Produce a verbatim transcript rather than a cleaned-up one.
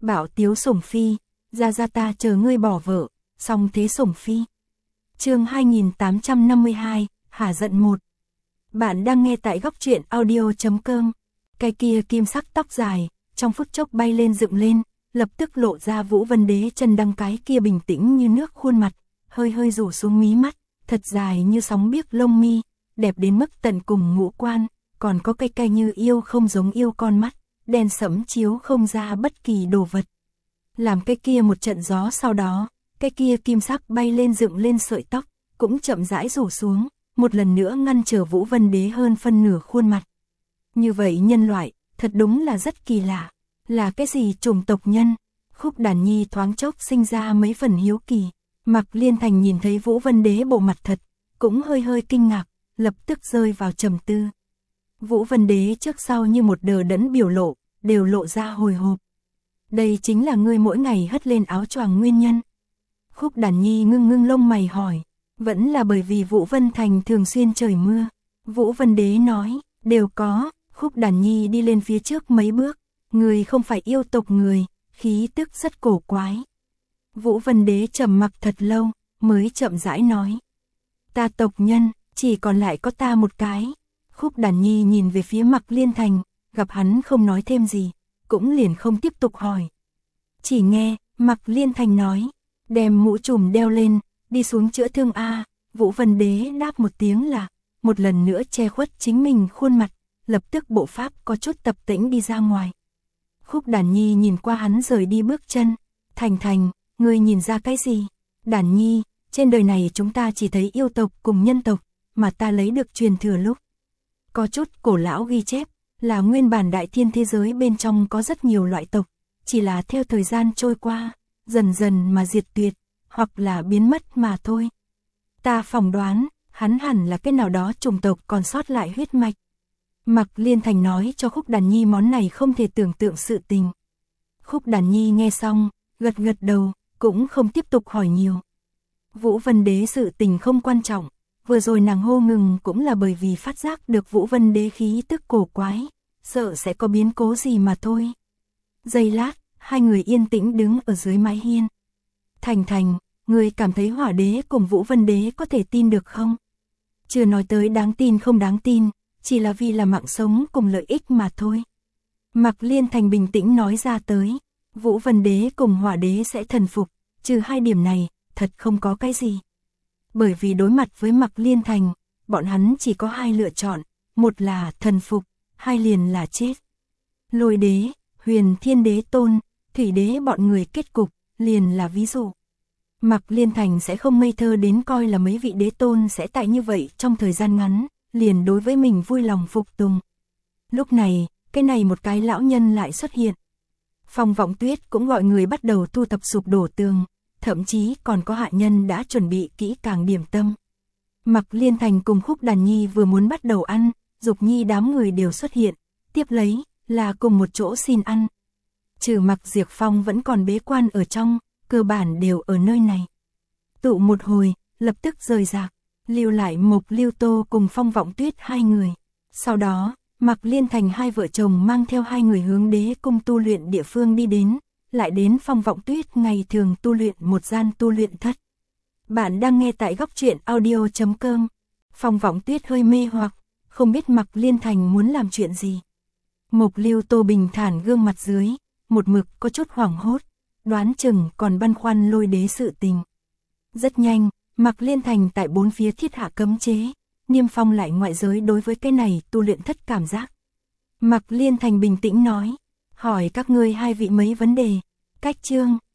Bảo tiếu sủng phi, ra ra ta chờ ngươi bỏ vợ, xong thế sủng phi. Chương hai nghìn tám trăm năm mươi hai, hả giận một. Bạn đang nghe tại góc truyện audio chấm com. Cái kia kim sắc tóc dài, trong phút chốc bay lên dựng lên, lập tức lộ ra Vũ Vân Đế chân đăng cái kia bình tĩnh như nước khuôn mặt, hơi hơi rủ xuống mí mắt, thật dài như sóng biếc lông mi, đẹp đến mức tận cùng ngũ quan, còn có cây cây như yêu không giống yêu con mắt, đen sẫm chiếu không ra bất kỳ đồ vật. Làm cái kia một trận gió sau đó, cái kia kim sắc bay lên dựng lên sợi tóc, cũng chậm rãi rủ xuống, một lần nữa ngăn trở Vũ Vân Đế hơn phân nửa khuôn mặt. Như vậy nhân loại, thật đúng là rất kỳ lạ, là cái gì chủng tộc nhân? Khúc Đàn Nhi thoáng chốc sinh ra mấy phần hiếu kỳ, Mạc Liên Thành nhìn thấy Vũ Vân Đế bộ mặt thật, cũng hơi hơi kinh ngạc, lập tức rơi vào trầm tư. Vũ Vân Đế trước sau như một đờ đẫn biểu lộ, đều lộ ra hồi hộp. Đây chính là ngươi mỗi ngày hất lên áo choàng nguyên nhân. Khúc Đàn Nhi ngưng ngưng lông mày hỏi, vẫn là bởi vì Vũ Vân Thành thường xuyên trời mưa. Vũ Vân Đế nói, đều có. Khúc Đàn Nhi đi lên phía trước mấy bước, người không phải yêu tộc người, khí tức rất cổ quái. Vũ Vân Đế trầm mặc thật lâu, mới chậm rãi nói, ta tộc nhân, chỉ còn lại có ta một cái. Khúc Đàn Nhi nhìn về phía Mạc Liên Thành, gặp hắn không nói thêm gì, cũng liền không tiếp tục hỏi. Chỉ nghe, Mạc Liên Thành nói, đem mũ trùm đeo lên, đi xuống chữa thương a. Vũ Vân Đế đáp một tiếng là, một lần nữa che khuất chính mình khuôn mặt, lập tức bộ pháp có chút tập tĩnh đi ra ngoài. Khúc Đàn Nhi nhìn qua hắn rời đi bước chân, Thành Thành, ngươi nhìn ra cái gì? Đàn Nhi, trên đời này chúng ta chỉ thấy yêu tộc cùng nhân tộc, mà ta lấy được truyền thừa lúc. Có chút cổ lão ghi chép, là nguyên bản đại thiên thế giới bên trong có rất nhiều loại tộc, chỉ là theo thời gian trôi qua, dần dần mà diệt tuyệt, hoặc là biến mất mà thôi. Ta phỏng đoán, hắn hẳn là cái nào đó chủng tộc còn sót lại huyết mạch. Mạc Liên Thành nói cho Khúc Đàn Nhi món này không thể tưởng tượng sự tình. Khúc Đàn Nhi nghe xong, gật gật đầu, cũng không tiếp tục hỏi nhiều. Vũ Vân Đế sự tình không quan trọng, vừa rồi nàng hô ngừng cũng là bởi vì phát giác được Vũ Vân Đế khí tức cổ quái, sợ sẽ có biến cố gì mà thôi. Giây lát, hai người yên tĩnh đứng ở dưới mái hiên. Thành Thành, người cảm thấy Hỏa Đế cùng Vũ Vân Đế có thể tin được không? Chưa nói tới đáng tin không đáng tin, chỉ là vì là mạng sống cùng lợi ích mà thôi. Mạc Liên Thành bình tĩnh nói ra tới, Vũ Vân Đế cùng Hỏa Đế sẽ thần phục, trừ hai điểm này, thật không có cái gì. Bởi vì đối mặt với Mạc Liên Thành, bọn hắn chỉ có hai lựa chọn, một là thần phục, hai liền là chết. Lôi Đế, Huyền Thiên Đế Tôn, Thủy Đế bọn người kết cục, liền là ví dụ. Mạc Liên Thành sẽ không ngây thơ đến coi là mấy vị đế tôn sẽ tại như vậy trong thời gian ngắn, liền đối với mình vui lòng phục tùng. Lúc này, cái này một cái lão nhân lại xuất hiện. Phong Vọng Tuyết cũng gọi người bắt đầu thu thập sụp đổ tường, thậm chí còn có hạ nhân đã chuẩn bị kỹ càng điểm tâm. Mạc Liên Thành cùng Khúc Đàn Nhi vừa muốn bắt đầu ăn, Dục Nhi đám người đều xuất hiện, tiếp lấy là cùng một chỗ xin ăn. Trừ Mạc Diệp Phong vẫn còn bế quan ở trong, cơ bản đều ở nơi này. Tụ một hồi, lập tức rời rạc, lưu lại Mộc Lưu Tô cùng Phong Vọng Tuyết hai người. Sau đó, Mạc Liên Thành hai vợ chồng mang theo hai người hướng đế cung tu luyện địa phương đi đến, lại đến Phong Vọng Tuyết ngày thường tu luyện một gian tu luyện thất. Bạn đang nghe tại góc truyện audio chấm com. Phong Vọng Tuyết hơi mê hoặc, không biết Mạc Liên Thành muốn làm chuyện gì. Mộc Lưu Tô bình thản gương mặt dưới, một mực có chút hoảng hốt, đoán chừng còn băn khoăn Lôi Đế sự tình. Rất nhanh, Mạc Liên Thành tại bốn phía thiết hạ cấm chế, niêm phong lại ngoại giới đối với cái này tu luyện thất cảm giác. Mạc Liên Thành bình tĩnh nói, hỏi các ngươi hai vị mấy vấn đề. Cách chương